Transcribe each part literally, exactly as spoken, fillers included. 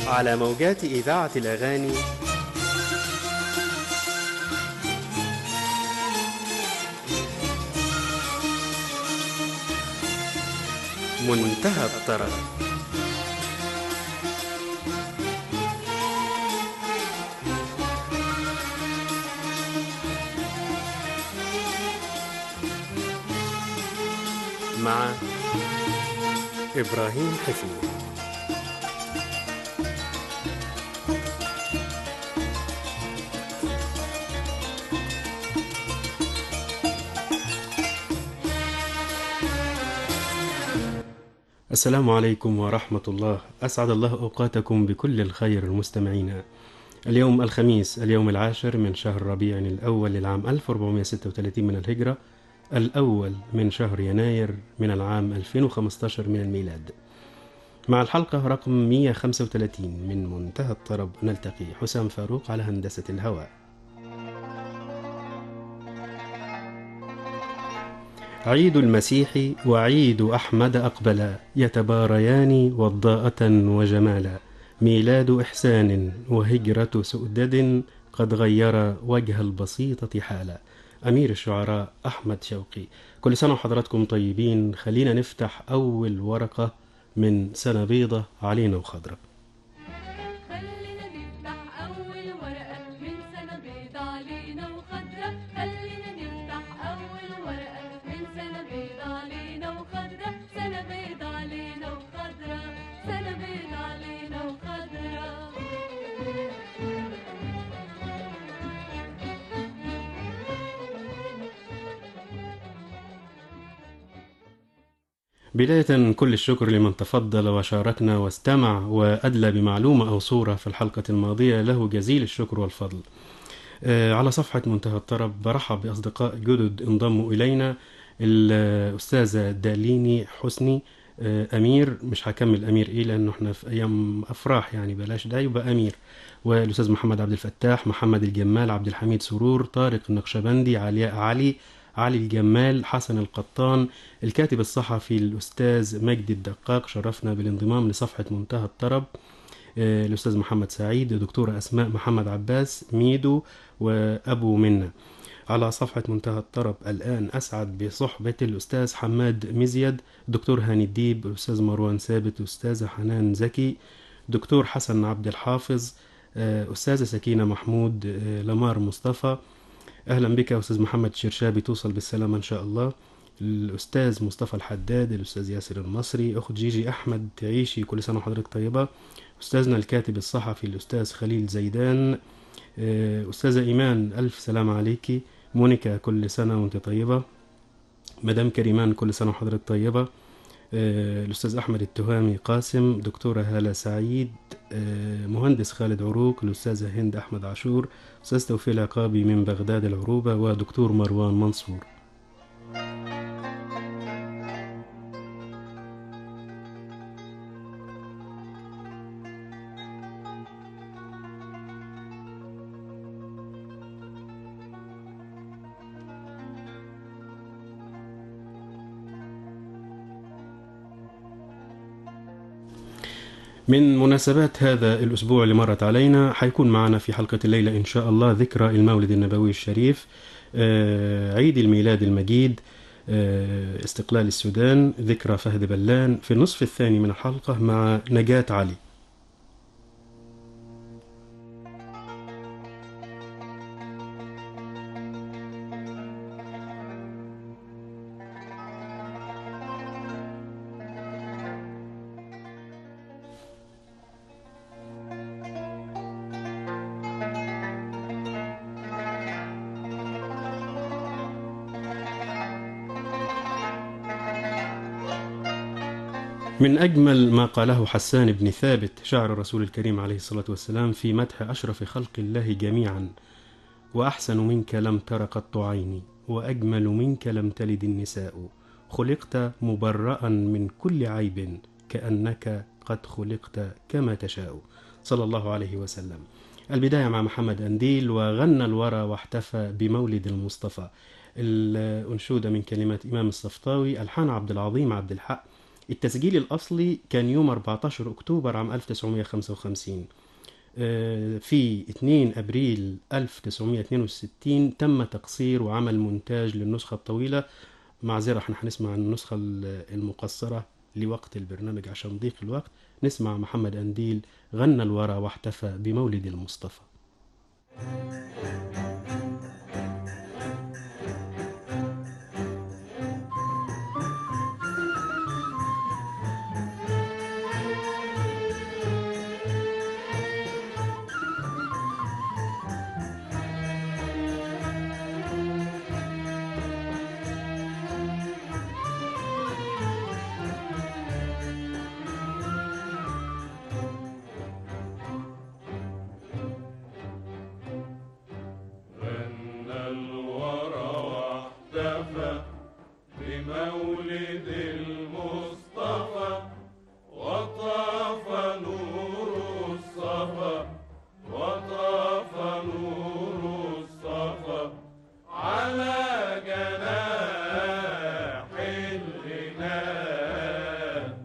على موجات إذاعة الأغاني منتهى الطرب. مع إبراهيم حفيظ. السلام عليكم ورحمة الله، أسعد الله أوقاتكم بكل الخير المستمعين. اليوم الخميس، اليوم العاشر من شهر ربيع الأول للعام ألف وأربعمائة وستة وثلاثين من الهجرة، الأول من شهر يناير من العام ألفين وخمسة عشر من الميلاد. مع الحلقة رقم مئة وخمسة وثلاثين من منتهى الطرب نلتقي. حسام فاروق على هندسة الهواء. عيد المسيح وعيد أحمد أقبلا، يتباريان وضاءة وجمالا. ميلاد إحسان وهجرة سؤدد، قد غير وجه البسيطة حالا. أمير الشعراء أحمد شوقي. كل سنة وحضراتكم طيبين. خلينا نفتح أول ورقة من سنة بيضة علينا وخضرة. بداية كل الشكر لمن تفضل وشاركنا واستمع وأدلى بمعلومة أو صورة في الحلقة الماضية، له جزيل الشكر والفضل. على صفحة منتهى الطرب برحب بأصدقاء جدد انضموا إلينا. الأستاذة داليني حسني، أمير، مش هكمل أمير إيه لأنه احنا في أيام أفراح يعني بلاش ده يبقى أمير. والأستاذ محمد عبد الفتاح، محمد الجمال، عبد الحميد سرور، طارق النقشبندي، علياء علي، علي الجمال، حسن القطان، الكاتب الصحفي الأستاذ مجدي الدقاق، شرفنا بالانضمام لصفحة منتهى الطرب. الأستاذ محمد سعيد، دكتورة أسماء محمد عباس ميدو، وأبو منا. على صفحة منتهى الطرب الآن أسعد بصحبة الأستاذ حماد مزيد، دكتور هاني الديب، الأستاذ مروان ثابت، أستاذة حنان زكي، دكتور حسن عبد الحافظ، أستاذة سكينة محمود، لمار مصطفى. أهلا بك يا أستاذ محمد شرشابي، توصل بالسلامة إن شاء الله. الأستاذ مصطفى الحداد، الأستاذ ياسر المصري، أخت جيجي أحمد، تعيشي كل سنة وحضرتك طيبة. أستاذنا الكاتب الصحفي الأستاذ خليل زيدان. أستاذة إيمان، ألف سلام عليكي. مونيكا، كل سنة وانت طيبة. مدام كريمان، كل سنة وحضرتك طيبة. الأستاذ أحمد التهامي قاسم، دكتورة هالة سعيد، مهندس خالد عروق، الأستاذة هند أحمد عاشور، أستاذ توفيق العقابي من بغداد العروبة، ودكتور مروان منصور. من مناسبات هذا الأسبوع اللي مرت علينا حيكون معنا في حلقة الليلة إن شاء الله ذكرى المولد النبوي الشريف، عيد الميلاد المجيد، استقلال السودان، ذكرى فهد بلان في النصف الثاني من الحلقة مع نجاة علي. من أجمل ما قاله حسان بن ثابت شاعر الرسول الكريم عليه الصلاة والسلام في مدح أشرف خلق الله جميعا: وأحسن منك لم تر قط عيني، وأجمل منك لم تلد النساء، خلقت مبرأ من كل عيب، كأنك قد خلقت كما تشاء، صلى الله عليه وسلم. البداية مع محمد أنديل، وغنى الورى واحتفى بمولد المصطفى. الأنشودة من كلمات إمام الصفطاوي، ألحان عبد العظيم عبد الحق، التسجيل الأصلي كان يوم أربعتاشر أكتوبر عام ألف وتسعمائة وخمسة وخمسين. آه، في اثنين أبريل ألف وتسعمائة واثنين وستين تم تقصير وعمل مونتاج للنسخة الطويلة. معذرة، احنا هنسمع النسخة المقصرة لوقت البرنامج عشان ضيق الوقت. نسمع محمد أنديل غنى الورى واحتفى بمولد المصطفى. غنى الورى واحتفى بمولد المصطفى، وطاف نور الصفا، وطاف نور الصفا على جناح الغناء.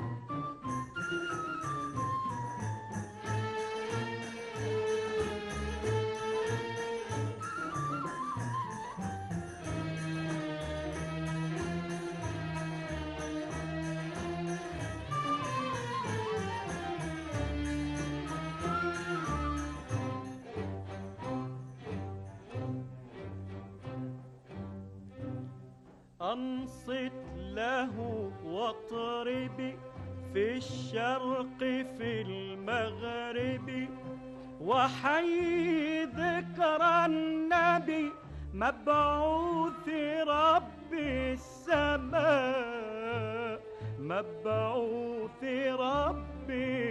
أنصت له واطربي في الشرق في المغرب، وحي ذكر النبي مبعوث رب السماء، مبعوث رب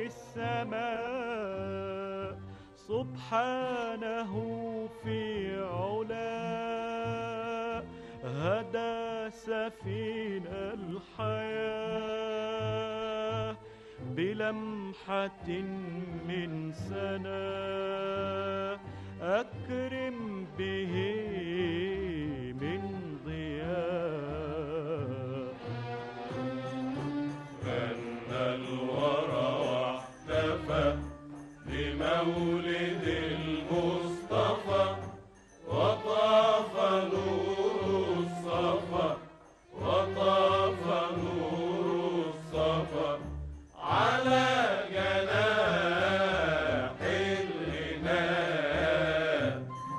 السماء. سبحانه في علاه هدى سفينة الحياة بلمحة من سناه، أكرم به من ضياء. غنى الورى واحتفى بمولد المصطفى، وطاف نور الصفا، وطاف نور الصفا على جناح الغناء.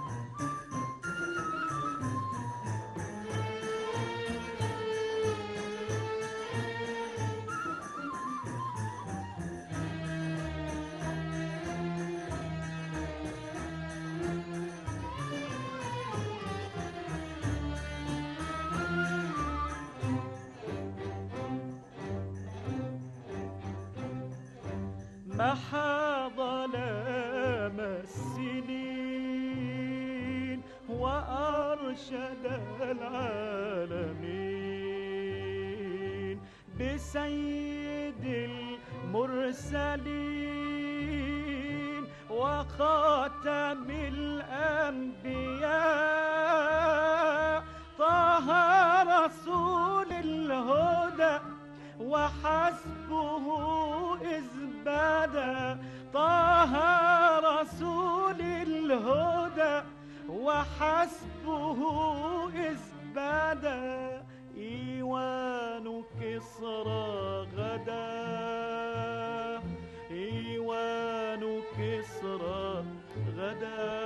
محى ظلام السنين وأرشد العالمين بسيد المرسلين وخاتم الأنبياء. طه رسول الهدى وحسبه إذ بدا، طه رسول الهدى وحسبه إذ بدا. إيوان كسرى غدا، إيوان كسرى غدا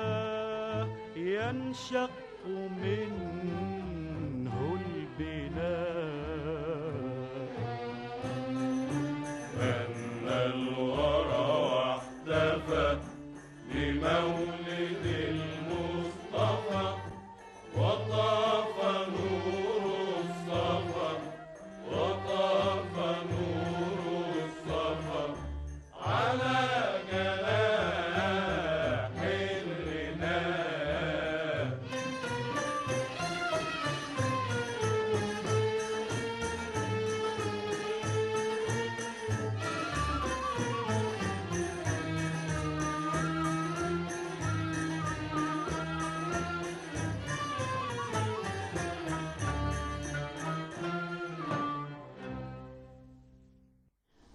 ينشق منه البناء. غنى الورى واحتفى بمولد المصطفى، وطاف نور الصفا، وطاف نور الصفا على جناح الغناء.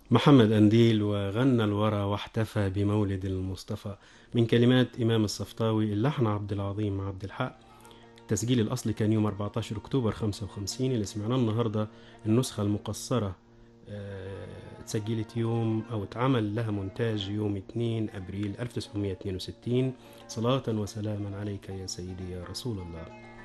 محمد أنديل وغنى الورى واحتفى بمولد المصطفى، من كلمات إمام الصفطاوي، اللحن عبد العظيم عبد الحق. التسجيل الأصلي كان يوم أربعة عشر أكتوبر خمسة وخمسين. اللي سمعناه النهاردة النسخة المقصرة، آه، اتسجلت يوم أو اتعمل لها مونتاج يوم اثنين أبريل ألف وتسعمائة واثنين وستين. صلاة وسلاما عليك يا سيدي يا رسول الله.